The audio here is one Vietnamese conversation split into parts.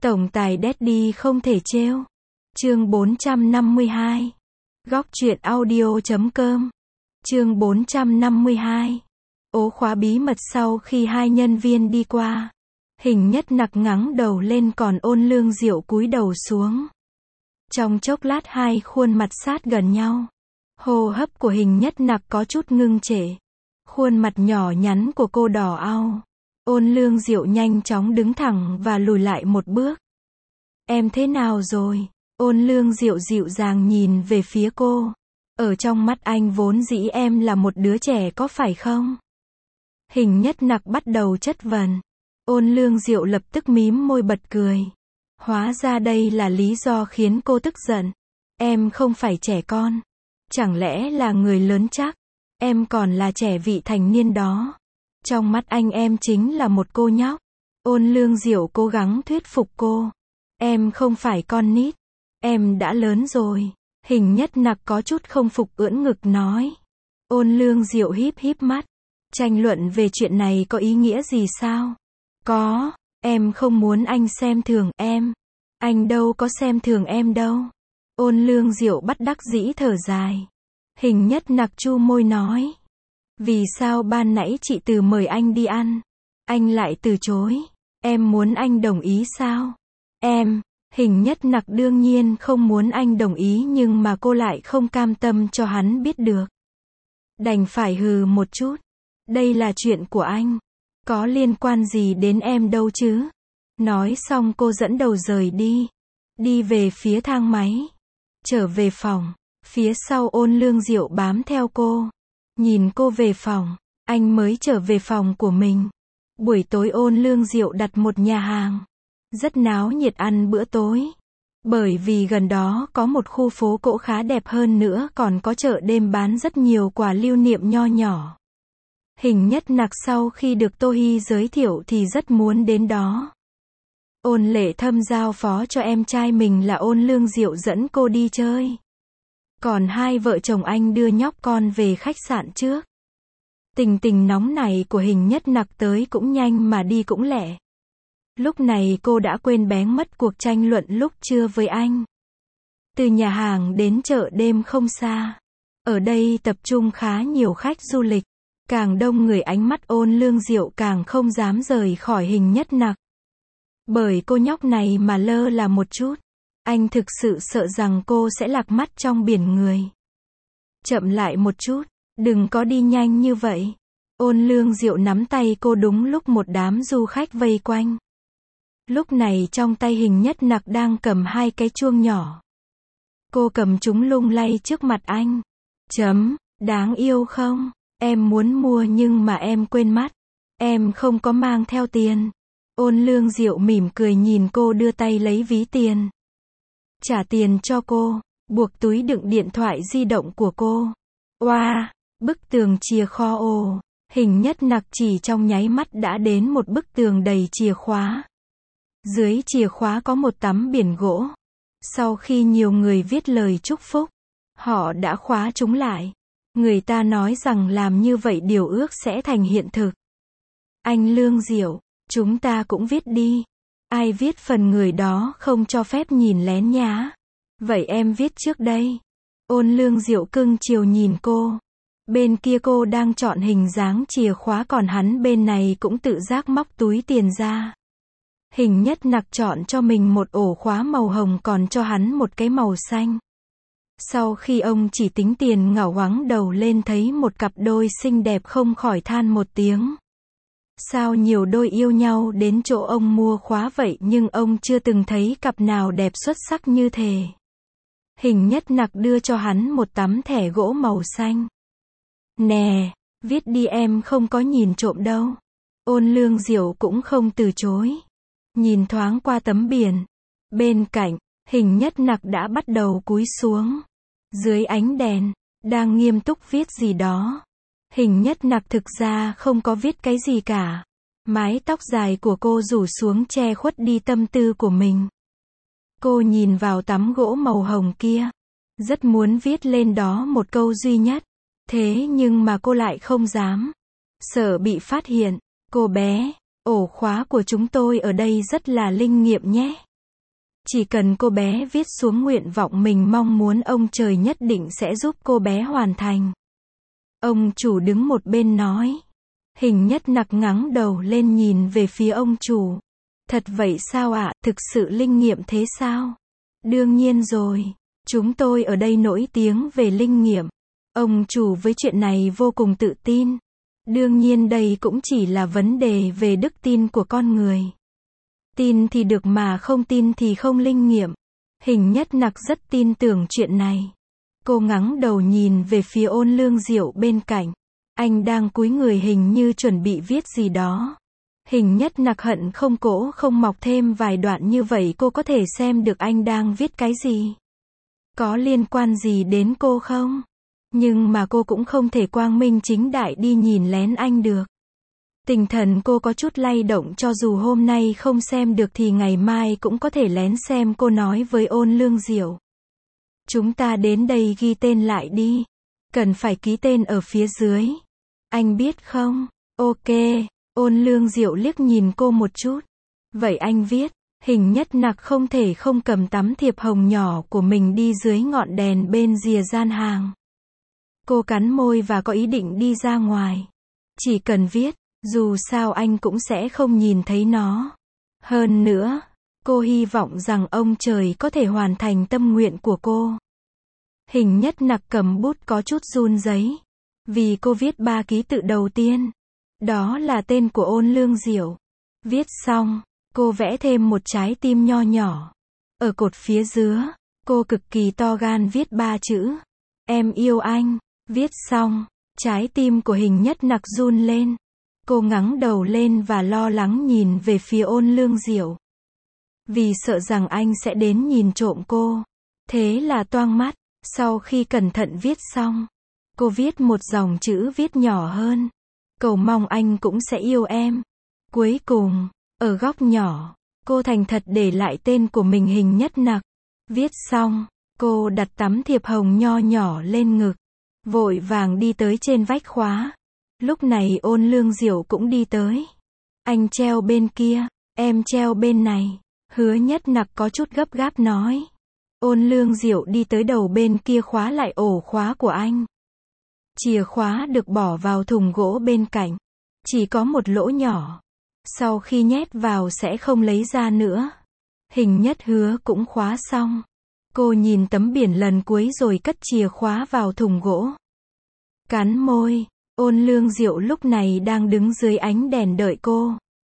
Tổng tài Daddy không thể trêu. Chương 452. Góc truyện audio.com. Chương 452. Ố khóa bí mật. Sau khi hai nhân viên đi qua, Hình Nhất Nặc ngẩng đầu lên, còn Ôn Lương Diệu cúi đầu xuống. Trong chốc lát hai khuôn mặt sát gần nhau. Hô hấp của Hình Nhất Nặc có chút ngưng trệ. Khuôn mặt nhỏ nhắn của cô đỏ au. Ôn Lương Diệu nhanh chóng đứng thẳng và lùi lại một bước. Em thế nào rồi? Ôn Lương Diệu dịu dàng nhìn về phía cô. Ở trong mắt anh vốn dĩ em là một đứa trẻ có phải không? Hình Nhất Nặc bắt đầu chất vấn. Ôn Lương Diệu lập tức mím môi bật cười. Hóa ra đây là lý do khiến cô tức giận. Em không phải trẻ con. Chẳng lẽ là người lớn chắc? Em còn là trẻ vị thành niên đó. Trong mắt anh em chính là một cô nhóc. Ôn Lương Diệu cố gắng thuyết phục cô. Em không phải con nít. Em đã lớn rồi. Hình Nhất Nặc có chút không phục ưỡn ngực nói. Ôn Lương Diệu híp híp mắt. Tranh luận về chuyện này có ý nghĩa gì sao? Có, em không muốn anh xem thường em. Anh đâu có xem thường em đâu. Ôn Lương Diệu bất đắc dĩ thở dài. Hình Nhất Nặc chu môi nói. Vì sao ban nãy chị Từ mời anh đi ăn, anh lại từ chối? Em muốn anh đồng ý sao? Hình Nhất Nặc đương nhiên không muốn anh đồng ý, nhưng mà cô lại không cam tâm cho hắn biết được. Đành phải hừ một chút. Đây là chuyện của anh. Có liên quan gì đến em đâu chứ? Nói xong cô dẫn đầu rời đi. Đi về phía thang máy. Trở về phòng. Phía sau Ôn Lương Diệu bám theo cô. Nhìn cô về phòng, anh mới trở về phòng của mình. Buổi tối Ôn Lương Diệu đặt một nhà hàng. Rất náo nhiệt ăn bữa tối. Bởi vì gần đó có một khu phố cổ khá đẹp, hơn nữa còn có chợ đêm bán rất nhiều quà lưu niệm nho nhỏ. Hình Nhất Nặc sau khi được Tô Hi giới thiệu thì rất muốn đến đó. Ôn Lệ Thâm giao phó cho em trai mình là Ôn Lương Diệu dẫn cô đi chơi. Còn hai vợ chồng anh đưa nhóc con về khách sạn trước. Tình nóng này của Hình Nhất Nặc tới cũng nhanh mà đi cũng lẹ. Lúc này cô đã quên bén mất cuộc tranh luận lúc trưa với anh. Từ nhà hàng đến chợ đêm không xa. Ở đây tập trung khá nhiều khách du lịch. Càng đông người, ánh mắt Ôn Lương Diệu càng không dám rời khỏi Hình Nhất Nặc. Bởi cô nhóc này mà lơ là một chút, anh thực sự sợ rằng cô sẽ lạc mắt trong biển người. Chậm lại một chút, đừng có đi nhanh như vậy. Ôn Lương Diệu nắm tay cô đúng lúc một đám du khách vây quanh. Lúc này trong tay Hình Nhất Nặc đang cầm hai cái chuông nhỏ. Cô cầm chúng lung lay trước mặt anh. Đáng yêu không? Em muốn mua nhưng mà em quên mất. Em không có mang theo tiền. Ôn Lương Diệu mỉm cười nhìn cô đưa tay lấy ví tiền. Trả tiền cho cô, buộc túi đựng điện thoại di động của cô. Oa, bức tường chìa kho ồ. Hình Nhất Nặc chỉ trong nháy mắt đã đến một bức tường đầy chìa khóa. Dưới chìa khóa có một tấm biển gỗ. Sau khi nhiều người viết lời chúc phúc, họ đã khóa chúng lại. Người ta nói rằng làm như vậy điều ước sẽ thành hiện thực. Anh Lương Diệu, chúng ta cũng viết đi. Ai viết phần người đó không cho phép nhìn lén nhá. Vậy em viết trước đây. Ôn Lương Diệu cưng chiều nhìn cô. Bên kia cô đang chọn hình dáng chìa khóa, còn hắn bên này cũng tự giác móc túi tiền ra. Hình Nhất Nặc chọn cho mình một ổ khóa màu hồng, còn cho hắn một cái màu xanh. Sau khi ông chỉ tính tiền, ngẩng ngoáng đầu lên thấy một cặp đôi xinh đẹp không khỏi than một tiếng. Sao nhiều đôi yêu nhau đến chỗ ông mua khóa vậy, nhưng ông chưa từng thấy cặp nào đẹp xuất sắc như thế. Hình Nhất Nặc đưa cho hắn một tấm thẻ gỗ màu xanh. Nè, viết đi, em không có nhìn trộm đâu. Ôn Lương Diệu cũng không từ chối. Nhìn thoáng qua tấm biển. Bên cạnh, Hình Nhất Nặc đã bắt đầu cúi xuống. Dưới ánh đèn, đang nghiêm túc viết gì đó. Hình Nhất Nặc thực ra không có viết cái gì cả. Mái tóc dài của cô rủ xuống che khuất đi tâm tư của mình. Cô nhìn vào tấm gỗ màu hồng kia. Rất muốn viết lên đó một câu duy nhất. Thế nhưng mà cô lại không dám. Sợ bị phát hiện. Cô bé, ổ khóa của chúng tôi ở đây rất là linh nghiệm nhé. Chỉ cần cô bé viết xuống nguyện vọng mình mong muốn, ông trời nhất định sẽ giúp cô bé hoàn thành. Ông chủ đứng một bên nói. Hình Nhất Nặc ngẩng đầu lên nhìn về phía ông chủ. Thật vậy sao ạ, thực sự linh nghiệm thế sao? Đương nhiên rồi. Chúng tôi ở đây nổi tiếng về linh nghiệm. Ông chủ với chuyện này vô cùng tự tin. Đương nhiên đây cũng chỉ là vấn đề về đức tin của con người. Tin thì được mà không tin thì không linh nghiệm. Hình Nhất Nặc rất tin tưởng chuyện này. Cô ngẩng đầu nhìn về phía Ôn Lương Diệu bên cạnh. Anh đang cúi người hình như chuẩn bị viết gì đó. Hình Nhất Nặc hận không cổ không mọc thêm vài đoạn như vậy cô có thể xem được anh đang viết cái gì. Có liên quan gì đến cô không? Nhưng mà cô cũng không thể quang minh chính đại đi nhìn lén anh được. Tinh thần cô có chút lay động, cho dù hôm nay không xem được thì ngày mai cũng có thể lén xem, cô nói với Ôn Lương Diệu. Chúng ta đến đây ghi tên lại đi. Cần phải ký tên ở phía dưới. Anh biết không? Ok. Ôn Lương Diệu liếc nhìn cô một chút. Vậy anh viết. Hình Nhất Nặc không thể không cầm tấm thiệp hồng nhỏ của mình đi dưới ngọn đèn bên rìa gian hàng. Cô cắn môi và có ý định đi ra ngoài. Chỉ cần viết, dù sao anh cũng sẽ không nhìn thấy nó. Hơn nữa, cô hy vọng rằng ông trời có thể hoàn thành tâm nguyện của cô. Hình Nhất Nặc cầm bút có chút run rẩy, vì cô viết 3 ký tự đầu tiên. Đó là tên của Ôn Lương Diệu. Viết xong, cô vẽ thêm một trái tim nho nhỏ. Ở cột phía dưới, cô cực kỳ to gan viết 3 chữ. Em yêu anh. Viết xong, trái tim của Hình Nhất Nặc run lên. Cô ngẩng đầu lên và lo lắng nhìn về phía Ôn Lương Diệu. Vì sợ rằng anh sẽ đến nhìn trộm cô. Thế là toang mắt. Sau khi cẩn thận viết xong, cô viết một dòng chữ viết nhỏ hơn. Cầu mong anh cũng sẽ yêu em. Cuối cùng, ở góc nhỏ, cô thành thật để lại tên của mình Hình Nhất Nặc. Viết xong, cô đặt tấm thiệp hồng nho nhỏ lên ngực. Vội vàng đi tới trên vách khóa. Lúc này Ôn Lương Diệu cũng đi tới. Anh treo bên kia, em treo bên này. Hứa Nhất Nặc có chút gấp gáp nói. Ôn Lương Diệu đi tới đầu bên kia khóa lại ổ khóa của anh. Chìa khóa được bỏ vào thùng gỗ bên cạnh. Chỉ có một lỗ nhỏ. Sau khi nhét vào sẽ không lấy ra nữa. Hình Nhất Hứa cũng khóa xong. Cô nhìn tấm biển lần cuối rồi cất chìa khóa vào thùng gỗ. Cắn môi, Ôn Lương Diệu lúc này đang đứng dưới ánh đèn đợi cô.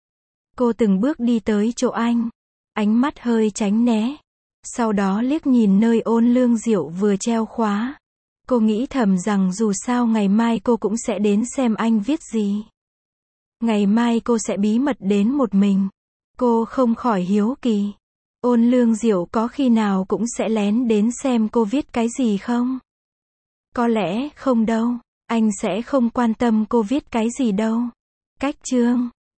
Cô từng bước đi tới chỗ anh. Ánh mắt hơi tránh né. Sau đó liếc nhìn nơi Ôn Lương Diệu vừa treo khóa. Cô nghĩ thầm rằng dù sao ngày mai cô cũng sẽ đến xem anh viết gì. Ngày mai cô sẽ bí mật đến một mình. Cô không khỏi hiếu kỳ. Ôn Lương Diệu có khi nào cũng sẽ lén đến xem cô viết cái gì không? Có lẽ không đâu. Anh sẽ không quan tâm cô viết cái gì đâu. Cách chương